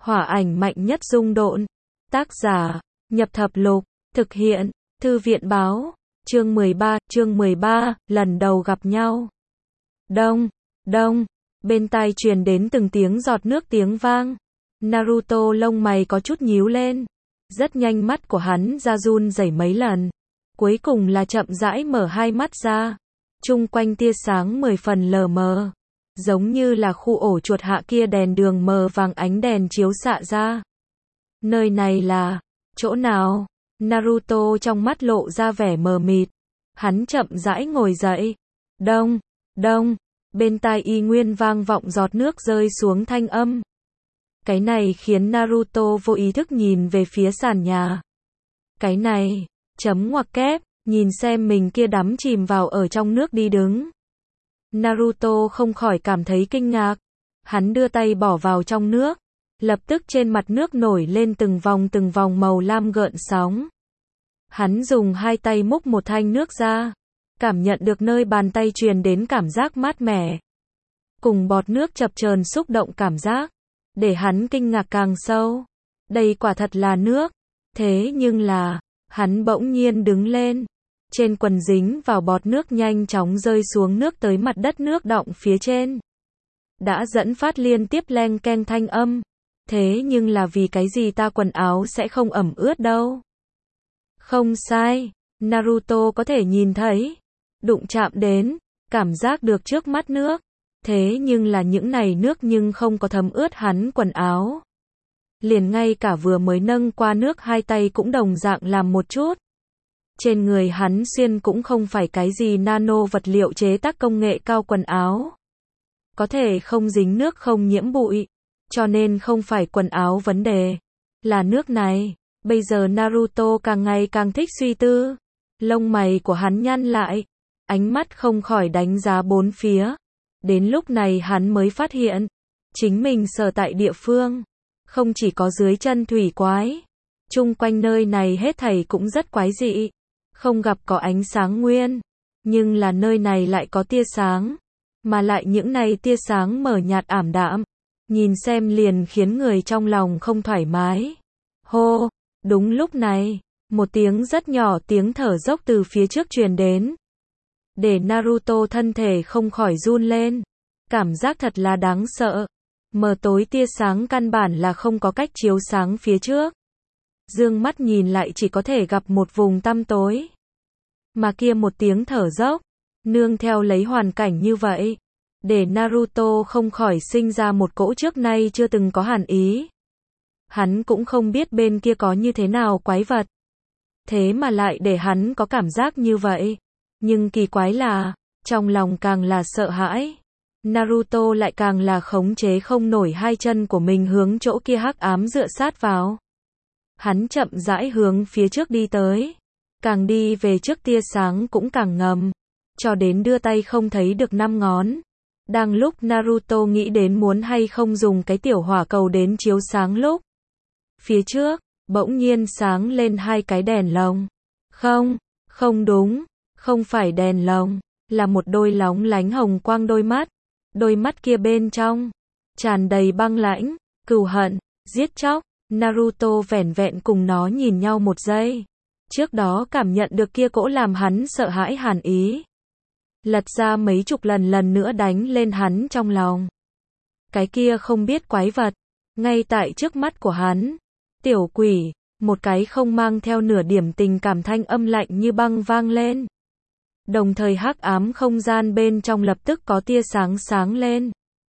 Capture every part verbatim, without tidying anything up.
Hỏa ảnh mạnh nhất dung độn. Tác giả, Nhập Thập Lục, thực hiện, Thư viện báo, chương mười ba, chương mười ba, lần đầu gặp nhau. Đông, đông, bên tai truyền đến từng tiếng giọt nước tiếng vang. Naruto lông mày có chút nhíu lên. Rất nhanh mắt của hắn ra run rẩy mấy lần. Cuối cùng là chậm rãi mở hai mắt ra. Chung quanh tia sáng mười phần lờ mờ. Giống như là khu ổ chuột hạ kia đèn đường mờ vàng ánh đèn chiếu xạ ra. Nơi này là chỗ nào? Naruto trong mắt lộ ra vẻ mờ mịt. Hắn chậm rãi ngồi dậy. Đông, đông, bên tai y nguyên vang vọng giọt nước rơi xuống thanh âm. Cái này khiến Naruto vô ý thức nhìn về phía sàn nhà. Cái này, chấm ngoặc kép, nhìn xem mình kia đắm chìm vào ở trong nước đi đứng. Naruto không khỏi cảm thấy kinh ngạc. Hắn đưa tay bỏ vào trong nước. Lập tức trên mặt nước nổi lên từng vòng từng vòng màu lam gợn sóng. Hắn dùng hai tay múc một thanh nước ra. Cảm nhận được nơi bàn tay truyền đến cảm giác mát mẻ. Cùng bọt nước chập chờn xúc động cảm giác. Để hắn kinh ngạc càng sâu. Đây quả thật là nước. Thế nhưng là, hắn bỗng nhiên đứng lên. Trên quần dính vào bọt nước nhanh chóng rơi xuống nước tới mặt đất nước đọng phía trên. Đã dẫn phát liên tiếp leng keng thanh âm. Thế nhưng là vì cái gì ta quần áo sẽ không ẩm ướt đâu. Không sai, Naruto có thể nhìn thấy. Đụng chạm đến, cảm giác được trước mắt nước. Thế nhưng là những này nước nhưng không có thấm ướt hắn quần áo. Liền ngay cả vừa mới nâng qua nước hai tay cũng đồng dạng làm một chút. Trên người hắn xuyên cũng không phải cái gì nano vật liệu chế tác công nghệ cao quần áo. Có thể không dính nước không nhiễm bụi. Cho nên không phải quần áo vấn đề. Là nước này. Bây giờ Naruto càng ngày càng thích suy tư. Lông mày của hắn nhăn lại. Ánh mắt không khỏi đánh giá bốn phía. Đến lúc này hắn mới phát hiện. Chính mình sở tại địa phương. Không chỉ có dưới chân thủy quái. Chung quanh nơi này hết thảy cũng rất quái dị. Không gặp có ánh sáng nguyên. Nhưng là nơi này lại có tia sáng. Mà lại những này tia sáng mờ nhạt ảm đạm. Nhìn xem liền khiến người trong lòng không thoải mái. Hô, đúng lúc này, một tiếng rất nhỏ tiếng thở dốc từ phía trước truyền đến. Để Naruto thân thể không khỏi run lên. Cảm giác thật là đáng sợ. Mờ tối tia sáng căn bản là không có cách chiếu sáng phía trước. Dương mắt nhìn lại chỉ có thể gặp một vùng tăm tối. Mà kia một tiếng thở dốc, nương theo lấy hoàn cảnh như vậy. Để Naruto không khỏi sinh ra một cỗ trước nay chưa từng có hàn ý. Hắn cũng không biết bên kia có như thế nào quái vật. Thế mà lại để hắn có cảm giác như vậy. Nhưng kỳ quái là, trong lòng càng là sợ hãi. Naruto lại càng là khống chế không nổi hai chân của mình hướng chỗ kia hắc ám dựa sát vào. Hắn chậm rãi hướng phía trước đi tới. Càng đi về trước tia sáng cũng càng ngầm. Cho đến đưa tay không thấy được năm ngón. Đang lúc Naruto nghĩ đến muốn hay không dùng cái tiểu hỏa cầu đến chiếu sáng lúc. Phía trước, bỗng nhiên sáng lên hai cái đèn lồng. Không, không đúng, không phải đèn lồng, là một đôi lóng lánh hồng quang đôi mắt. Đôi mắt kia bên trong, tràn đầy băng lãnh, cừu hận, giết chóc. Naruto vẻn vẹn cùng nó nhìn nhau một giây. Trước đó cảm nhận được kia cỗ làm hắn sợ hãi hàn ý. Lật ra mấy chục lần lần nữa đánh lên hắn trong lòng. Cái kia không biết quái vật, ngay tại trước mắt của hắn. Tiểu quỷ, một cái không mang theo nửa điểm tình cảm thanh âm lạnh như băng vang lên. Đồng thời hắc ám không gian bên trong lập tức có tia sáng sáng lên.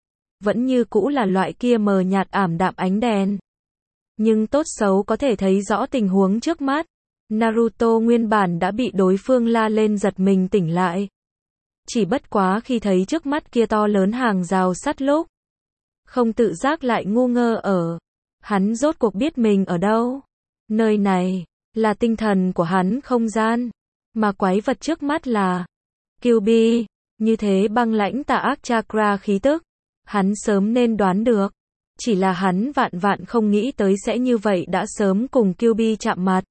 Vẫn như cũ là loại kia mờ nhạt ảm đạm ánh đèn. Nhưng tốt xấu có thể thấy rõ tình huống trước mắt. Naruto nguyên bản đã bị đối phương la lên giật mình tỉnh lại. Chỉ bất quá khi thấy trước mắt kia to lớn hàng rào sắt lúc. Không tự giác lại ngu ngơ ở. Hắn rốt cuộc biết mình ở đâu. Nơi này, là tinh thần của hắn không gian. Mà quái vật trước mắt là Kyuubi. Như thế băng lãnh tà ác chakra khí tức. Hắn sớm nên đoán được. Chỉ là hắn vạn vạn không nghĩ tới sẽ như vậy đã sớm cùng Kyuubi chạm mặt.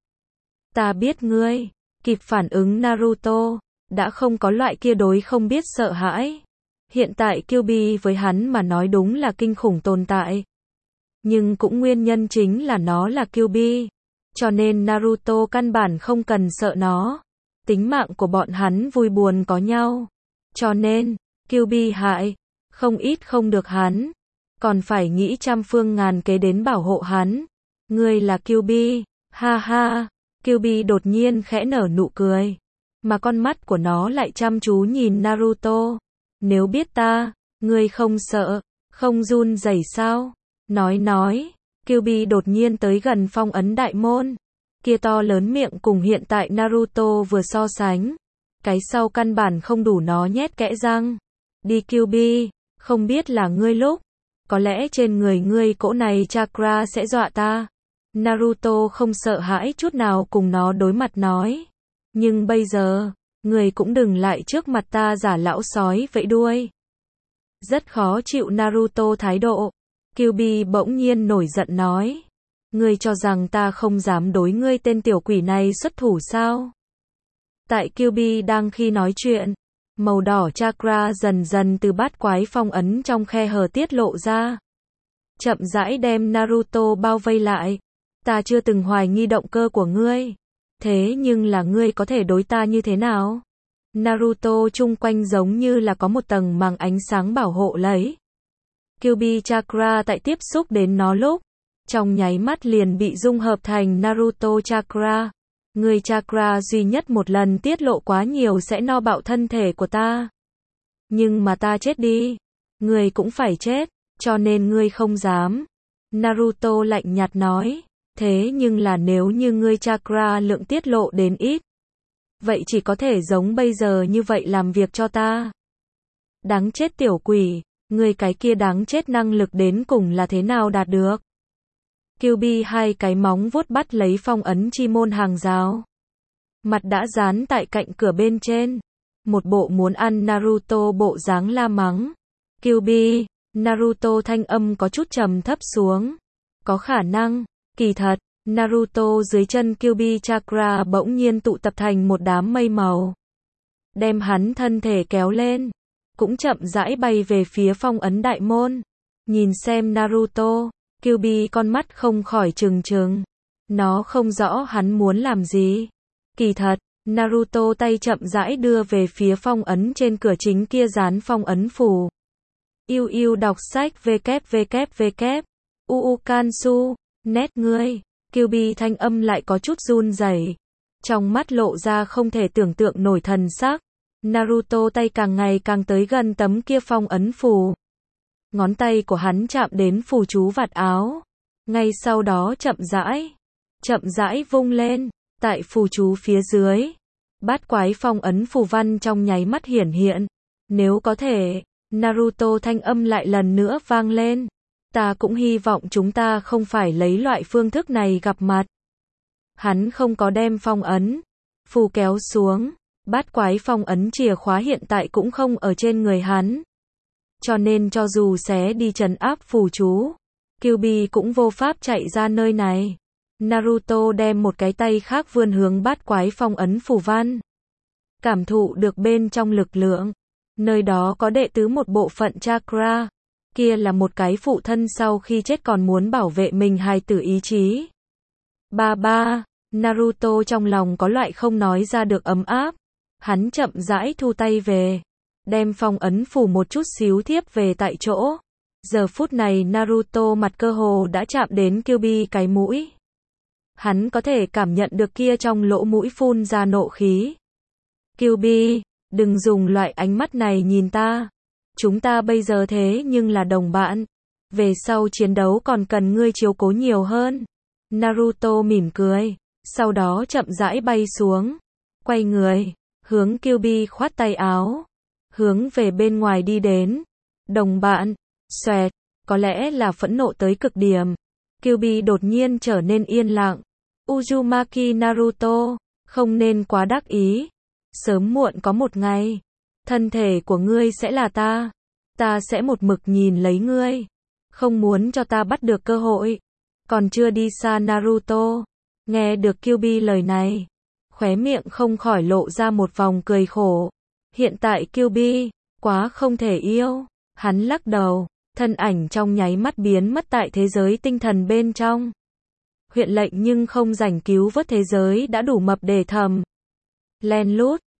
Ta biết ngươi. Kịp phản ứng Naruto. Đã không có loại kia đối không biết sợ hãi. Hiện tại Kyuubi với hắn mà nói đúng là kinh khủng tồn tại. Nhưng cũng nguyên nhân chính là nó là Kyuubi. Cho nên Naruto căn bản không cần sợ nó. Tính mạng của bọn hắn vui buồn có nhau. Cho nên, Kyuubi hại, không ít không được hắn. Còn phải nghĩ trăm phương ngàn kế đến bảo hộ hắn. Ngươi là Kyuubi, ha ha. Kyuubi đột nhiên khẽ nở nụ cười. Mà con mắt của nó lại chăm chú nhìn Naruto. Nếu biết ta, ngươi không sợ, không run rẩy sao? Nói nói, Kyuubi đột nhiên tới gần phong ấn đại môn. Kia to lớn miệng cùng hiện tại Naruto vừa so sánh. Cái sau căn bản không đủ nó nhét kẽ răng. Đi Kyuubi, không biết là ngươi lúc. Có lẽ trên người ngươi cỗ này chakra sẽ dọa ta. Naruto không sợ hãi chút nào cùng nó đối mặt nói. Nhưng bây giờ, ngươi cũng đừng lại trước mặt ta giả lão sói vẫy đuôi. Rất khó chịu Naruto thái độ. Kyuubi bỗng nhiên nổi giận nói. Ngươi cho rằng ta không dám đối ngươi tên tiểu quỷ này xuất thủ sao? Tại Kyuubi đang khi nói chuyện, màu đỏ chakra dần dần từ bát quái phong ấn trong khe hở tiết lộ ra. Chậm rãi đem Naruto bao vây lại. Ta chưa từng hoài nghi động cơ của ngươi. Thế nhưng là ngươi có thể đối ta như thế nào? Naruto chung quanh giống như là có một tầng màng ánh sáng bảo hộ lấy. Kyuubi chakra tại tiếp xúc đến nó lúc, trong nháy mắt liền bị dung hợp thành Naruto chakra. Ngươi chakra duy nhất một lần tiết lộ quá nhiều sẽ no bạo thân thể của ta. Nhưng mà ta chết đi, ngươi cũng phải chết, cho nên ngươi không dám. Naruto lạnh nhạt nói, thế nhưng là nếu như ngươi chakra lượng tiết lộ đến ít, vậy chỉ có thể giống bây giờ như vậy làm việc cho ta. Đáng chết tiểu quỷ, ngươi cái kia đáng chết năng lực đến cùng là thế nào đạt được? Kyuubi hai cái móng vuốt bắt lấy phong ấn chi môn hàng rào. Mặt đã dán tại cạnh cửa bên trên. Một bộ muốn ăn Naruto bộ dáng la mắng. Kyuubi, Naruto thanh âm có chút trầm thấp xuống. Có khả năng, kỳ thật, Naruto dưới chân Kyuubi chakra bỗng nhiên tụ tập thành một đám mây màu. Đem hắn thân thể kéo lên. Cũng chậm rãi bay về phía phong ấn đại môn. Nhìn xem Naruto. Kyuubi con mắt không khỏi trừng trừng. Nó không rõ hắn muốn làm gì. Kỳ thật, Naruto tay chậm rãi đưa về phía phong ấn trên cửa chính kia dán phong ấn phù. Yêu yêu đọc sách www. Uukansu, net ngươi. Kyuubi thanh âm lại có chút run rẩy. Trong mắt lộ ra không thể tưởng tượng nổi thần sắc. Naruto tay càng ngày càng tới gần tấm kia phong ấn phù. Ngón tay của hắn chạm đến phù chú vạt áo. Ngay sau đó chậm rãi, chậm rãi vung lên, tại phù chú phía dưới. Bát quái phong ấn phù văn trong nháy mắt hiển hiện. Nếu có thể, Naruto thanh âm lại lần nữa vang lên. Ta cũng hy vọng chúng ta không phải lấy loại phương thức này gặp mặt. Hắn không có đem phong ấn phù kéo xuống. Bát quái phong ấn chìa khóa hiện tại cũng không ở trên người hắn. Cho nên cho dù xé đi trấn áp phù chú, Kyuubi cũng vô pháp chạy ra nơi này. Naruto đem một cái tay khác vươn hướng bát quái phong ấn phù văn. Cảm thụ được bên trong lực lượng. Nơi đó có đệ tứ một bộ phận chakra. Kia là một cái phụ thân sau khi chết còn muốn bảo vệ mình hài tử ý chí. Ba ba, Naruto trong lòng có loại không nói ra được ấm áp. Hắn chậm rãi thu tay về. Đem phong ấn phủ một chút xíu thiếp về tại chỗ. Giờ phút này Naruto mặt cơ hồ đã chạm đến Kyuubi cái mũi. Hắn có thể cảm nhận được kia trong lỗ mũi phun ra nộ khí. Kyuubi, đừng dùng loại ánh mắt này nhìn ta. Chúng ta bây giờ thế nhưng là đồng bạn. Về sau chiến đấu còn cần ngươi chiếu cố nhiều hơn. Naruto mỉm cười. Sau đó chậm rãi bay xuống. Quay người. Hướng Kyuubi khoát tay áo. Hướng về bên ngoài đi đến. Đồng bạn. Xoẹt. Có lẽ là phẫn nộ tới cực điểm. Kyuubi đột nhiên trở nên yên lặng. Uzumaki Naruto. Không nên quá đắc ý. Sớm muộn có một ngày. Thân thể của ngươi sẽ là ta. Ta sẽ một mực nhìn lấy ngươi. Không muốn cho ta bắt được cơ hội. Còn chưa đi xa Naruto. Nghe được Kyuubi lời này. Khóe miệng không khỏi lộ ra một vòng cười khổ. Hiện tại Kyuubi, quá không thể yêu. Hắn lắc đầu. Thân ảnh trong nháy mắt biến mất tại thế giới tinh thần bên trong. Huyện lệnh nhưng không rảnh cứu vớt thế giới đã đủ mập để thầm. Len lút,